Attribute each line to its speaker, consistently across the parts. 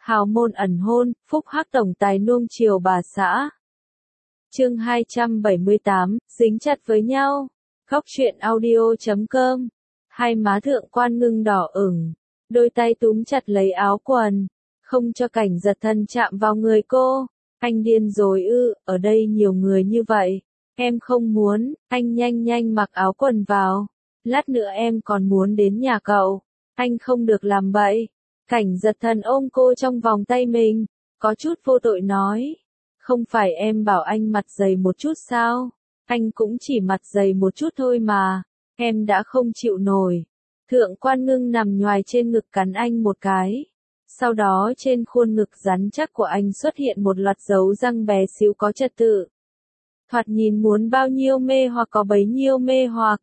Speaker 1: Hào môn ẩn hôn, phúc hắc tổng tài nuông chiều bà xã. Chương 278, dính chặt với nhau. Góc truyện audio.com. Hai má Thượng Quan Ngưng đỏ ửng, đôi tay túm chặt lấy áo quần, không cho Cảnh Giật Thần chạm vào người cô. Anh điên rồi ư, ở đây nhiều người như vậy, em không muốn. Anh nhanh nhanh mặc áo quần vào, lát nữa em còn muốn đến nhà cậu. Anh không được làm bậy. Cảnh Giật Thần ôm cô trong vòng tay mình, có chút vô tội nói. Không phải em bảo anh mặt dày một chút sao? Anh cũng chỉ mặt dày một chút thôi mà, em đã không chịu nổi. Thượng Quan Ngưng nằm nhoài trên ngực cắn anh một cái. Sau đó trên khuôn ngực rắn chắc của anh xuất hiện một loạt dấu răng bé xíu có trật tự. Thoạt nhìn muốn bao nhiêu mê hoặc có bấy nhiêu mê hoặc.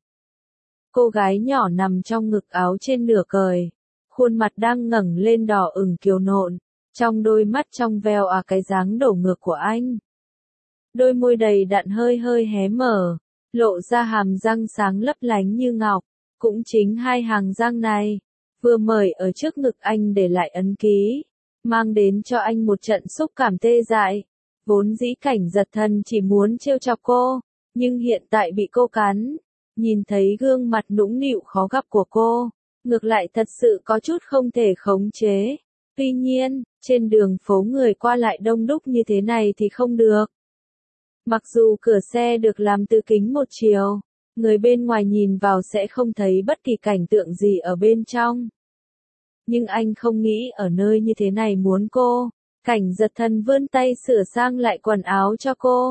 Speaker 1: Cô gái nhỏ nằm trong ngực áo trên nửa cởi, khuôn mặt đang ngẩng lên đỏ ửng kiều nộn, trong đôi mắt trong veo cái dáng đổ ngược của anh. Đôi môi đầy đặn hơi hơi hé mở, lộ ra hàm răng sáng lấp lánh như ngọc. Cũng chính hai hàng răng này, vừa mở ở trước ngực anh để lại ấn ký, mang đến cho anh một trận xúc cảm tê dại. Vốn dĩ Cảnh Giật Thần chỉ muốn trêu chọc cô, nhưng hiện tại bị cô cắn, nhìn thấy gương mặt nũng nịu khó gặp của cô, ngược lại thật sự có chút không thể khống chế. Tuy nhiên, trên đường phố người qua lại đông đúc như thế này thì không được. Mặc dù cửa xe được làm từ kính một chiều, người bên ngoài nhìn vào sẽ không thấy bất kỳ cảnh tượng gì ở bên trong. Nhưng anh không nghĩ ở nơi như thế này muốn cô. Cảnh Giật Thần vươn tay sửa sang lại quần áo cho cô,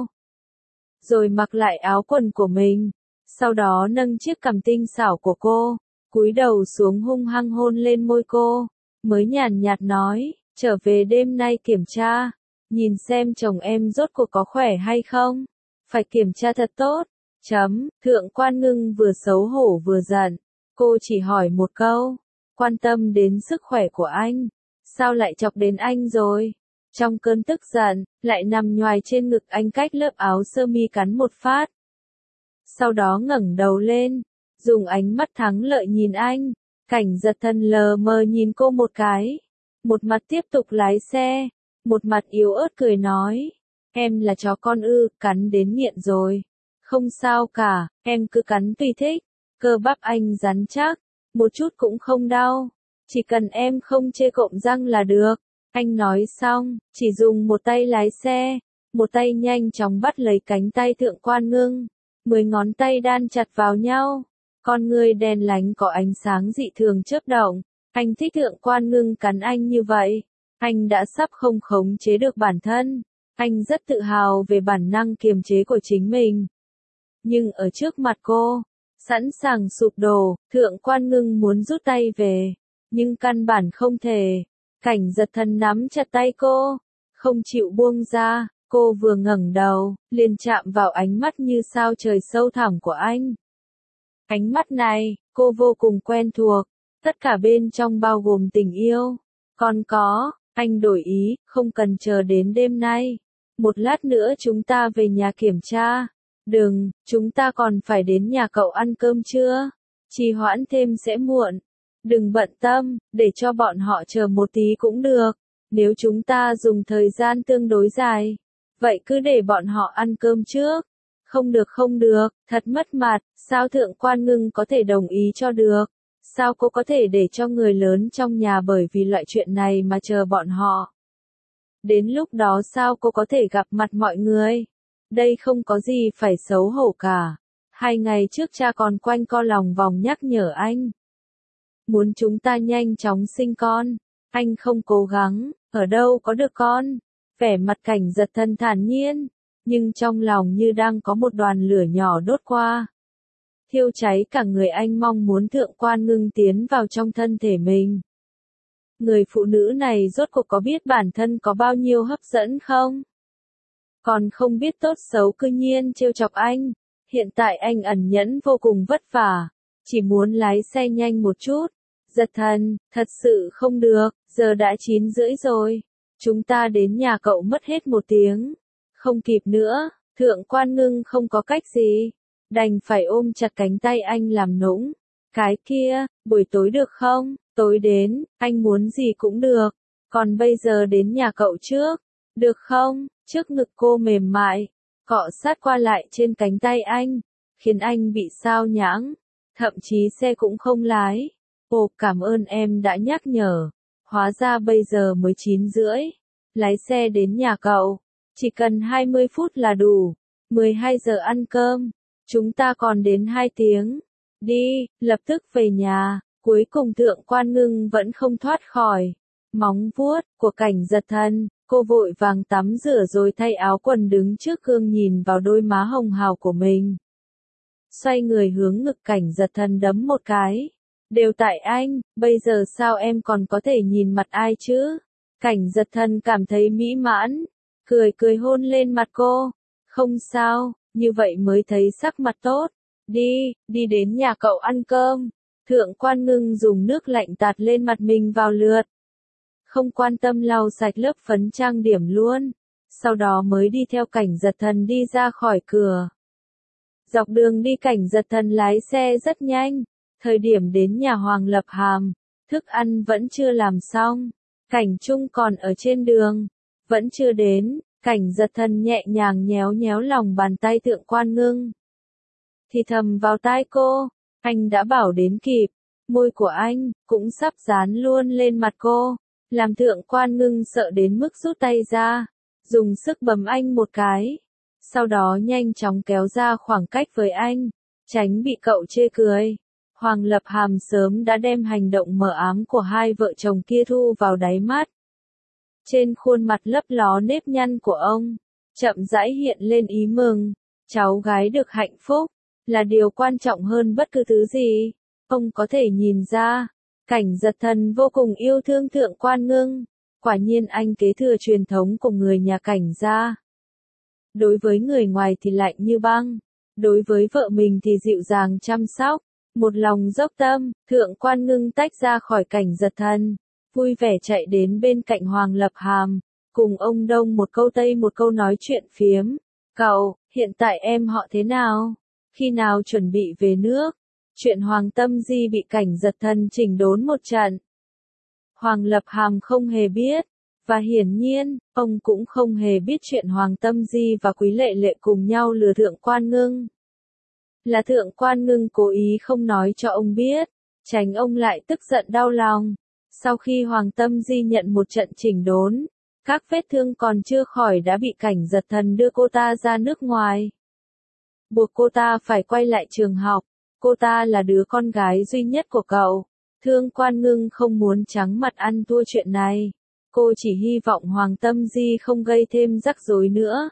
Speaker 1: rồi mặc lại áo quần của mình. Sau đó nâng chiếc cằm tinh xảo của cô, cúi đầu xuống hung hăng hôn lên môi cô, mới nhàn nhạt nói, trở về đêm nay kiểm tra, nhìn xem chồng em rốt cuộc có khỏe hay không, phải kiểm tra thật tốt. Thượng Quan Ngưng vừa xấu hổ vừa giận, cô chỉ hỏi một câu, quan tâm đến sức khỏe của anh, sao lại chọc đến anh rồi? Trong cơn tức giận, lại nằm nhoài trên ngực anh cách lớp áo sơ mi cắn một phát. Sau đó ngẩng đầu lên, dùng ánh mắt thắng lợi nhìn anh. Cảnh Giật Thần lờ mờ nhìn cô một cái, một mặt tiếp tục lái xe, một mặt yếu ớt cười nói, em là chó con ư, cắn đến nghiện rồi. Không sao cả, em cứ cắn tùy thích, cơ bắp anh rắn chắc, một chút cũng không đau, chỉ cần em không chê cộm răng là được. Anh nói xong, chỉ dùng một tay lái xe, một tay nhanh chóng bắt lấy cánh tay Thượng Quan Ngưng, 10 ngón tay đan chặt vào nhau, con người đen lánh có ánh sáng dị thường chớp động. Anh thích Thượng Quan Ngưng cắn anh như vậy, anh đã sắp không khống chế được bản thân, anh rất tự hào về bản năng kiềm chế của chính mình. Nhưng ở trước mặt cô, sẵn sàng sụp đổ, Thượng Quan Ngưng muốn rút tay về, nhưng căn bản không thể. Cảnh Giật Thần nắm chặt tay cô, không chịu buông ra, cô vừa ngẩng đầu, liền chạm vào ánh mắt như sao trời sâu thẳm của anh. Ánh mắt này, cô vô cùng quen thuộc, tất cả bên trong bao gồm tình yêu. Còn có, anh đổi ý, không cần chờ đến đêm nay. Một lát nữa chúng ta về nhà kiểm tra. Đừng, chúng ta còn phải đến nhà cậu ăn cơm trưa. Trì hoãn thêm sẽ muộn. Đừng bận tâm, để cho bọn họ chờ một tí cũng được. Nếu chúng ta dùng thời gian tương đối dài, vậy cứ để bọn họ ăn cơm trước. Không được không được, thật mất mặt, sao Thượng Quan Ngưng có thể đồng ý cho được? Sao cô có thể để cho người lớn trong nhà bởi vì loại chuyện này mà chờ bọn họ? Đến lúc đó sao cô có thể gặp mặt mọi người? Đây không có gì phải xấu hổ cả. 2 ngày trước cha còn quanh co lòng vòng nhắc nhở anh. Muốn chúng ta nhanh chóng sinh con. Anh không cố gắng, ở đâu có được con. Vẻ mặt Cảnh Giật Thần thản nhiên, nhưng trong lòng như đang có một đoàn lửa nhỏ đốt qua. Thiêu cháy cả người anh mong muốn Thượng Quan Ngưng tiến vào trong thân thể mình. Người phụ nữ này rốt cuộc có biết bản thân có bao nhiêu hấp dẫn không? Còn không biết tốt xấu cư nhiên trêu chọc anh. Hiện tại anh ẩn nhẫn vô cùng vất vả, chỉ muốn lái xe nhanh một chút. Giật Thần, thật sự không được, giờ đã 9:30 rồi. Chúng ta đến nhà cậu mất hết 1 tiếng. Không kịp nữa. Thượng Quan Ngưng không có cách gì, đành phải ôm chặt cánh tay anh làm nũng. Cái kia, buổi tối được không? Tối đến, anh muốn gì cũng được. Còn bây giờ đến nhà cậu trước, được không? Trước ngực cô mềm mại, cọ sát qua lại trên cánh tay anh, khiến anh bị sao nhãng, thậm chí xe cũng không lái. Ồ, cảm ơn em đã nhắc nhở, hóa ra bây giờ mới 9:30, lái xe đến nhà cậu, chỉ cần 20 phút là đủ, 12 giờ ăn cơm, chúng ta còn đến 2 tiếng, đi, lập tức về nhà. Cuối cùng Thượng Quan Ngưng vẫn không thoát khỏi móng vuốt của Cảnh Giật Thần, cô vội vàng tắm rửa rồi thay áo quần đứng trước gương nhìn vào đôi má hồng hào của mình. Xoay người hướng ngực Cảnh Giật Thần đấm một cái. Đều tại anh, bây giờ sao em còn có thể nhìn mặt ai chứ? Cảnh Giật Thần cảm thấy mỹ mãn, cười cười hôn lên mặt cô. Không sao, như vậy mới thấy sắc mặt tốt. Đi đến nhà cậu ăn cơm. Thượng Quan Ngưng dùng nước lạnh tạt lên mặt mình vào lượt. Không quan tâm lau sạch lớp phấn trang điểm luôn. Sau đó mới đi theo Cảnh Giật Thần đi ra khỏi cửa. Dọc đường đi Cảnh Giật Thần lái xe rất nhanh. Thời điểm đến nhà Hoàng Lập Hàm, thức ăn vẫn chưa làm xong. Cảnh Trung còn ở trên đường, vẫn chưa đến. Cảnh Giật Thần nhẹ nhàng nhéo nhéo lòng bàn tay Thượng Quan Ngưng. Thì thầm vào tai cô, anh đã bảo đến kịp, môi của anh cũng sắp dán luôn lên mặt cô, làm Thượng Quan Ngưng sợ đến mức rút tay ra, dùng sức bấm anh một cái, sau đó nhanh chóng kéo ra khoảng cách với anh, tránh bị cậu chê cười. Hoàng Lập Hàm sớm đã đem hành động mờ ám của hai vợ chồng kia thu vào đáy mắt. Trên khuôn mặt lấp ló nếp nhăn của ông, chậm rãi hiện lên ý mừng, cháu gái được hạnh phúc, là điều quan trọng hơn bất cứ thứ gì. Ông có thể nhìn ra, Cảnh Giật Thần vô cùng yêu thương Thượng Quan Ngưng, quả nhiên anh kế thừa truyền thống của người nhà Cảnh gia. Đối với người ngoài thì lạnh như băng, đối với vợ mình thì dịu dàng chăm sóc, một lòng dốc tâm. Thượng Quan Ngưng tách ra khỏi Cảnh Giật Thần, vui vẻ chạy đến bên cạnh Hoàng Lập Hàm, cùng ông Đông một câu tây một câu nói chuyện phiếm. Cậu, hiện tại em họ thế nào? Khi nào chuẩn bị về nước? Chuyện Hoàng Tâm Di bị Cảnh Giật Thần chỉnh đốn một trận. Hoàng Lập Hàm không hề biết, và hiển nhiên, ông cũng không hề biết chuyện Hoàng Tâm Di và Quý Lệ Lệ cùng nhau lừa Thượng Quan Ngưng. Là Thượng Quan Ngưng cố ý không nói cho ông biết, tránh ông lại tức giận đau lòng. Sau khi Hoàng Tâm Di nhận một trận chỉnh đốn, các vết thương còn chưa khỏi đã bị Cảnh Giật Thần đưa cô ta ra nước ngoài. Buộc cô ta phải quay lại trường học, cô ta là đứa con gái duy nhất của cậu. Thượng Quan Ngưng không muốn trắng mặt ăn thua chuyện này. Cô chỉ hy vọng Hoàng Tâm Di không gây thêm rắc rối nữa.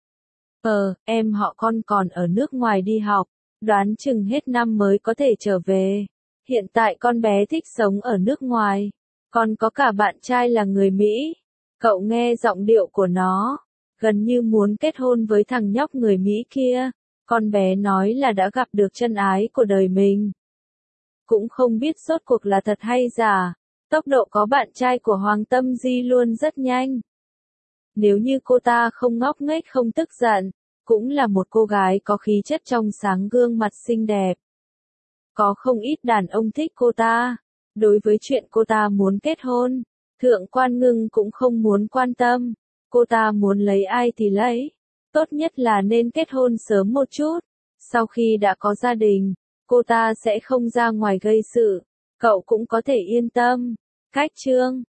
Speaker 1: Em họ con còn ở nước ngoài đi học, đoán chừng hết năm mới có thể trở về. Hiện tại con bé thích sống ở nước ngoài, còn có cả bạn trai là người Mỹ. Cậu nghe giọng điệu của nó, gần như muốn kết hôn với thằng nhóc người Mỹ kia. Con bé nói là đã gặp được chân ái của đời mình. Cũng không biết rốt cuộc là thật hay giả. Tốc độ có bạn trai của Hoàng Tâm Di luôn rất nhanh. Nếu như cô ta không ngốc nghếch không tức giận, cũng là một cô gái có khí chất trong sáng gương mặt xinh đẹp. Có không ít đàn ông thích cô ta. Đối với chuyện cô ta muốn kết hôn, Thượng Quan Ngưng cũng không muốn quan tâm. Cô ta muốn lấy ai thì lấy. Tốt nhất là nên kết hôn sớm một chút. Sau khi đã có gia đình, cô ta sẽ không ra ngoài gây sự. Cậu cũng có thể yên tâm. Cách chương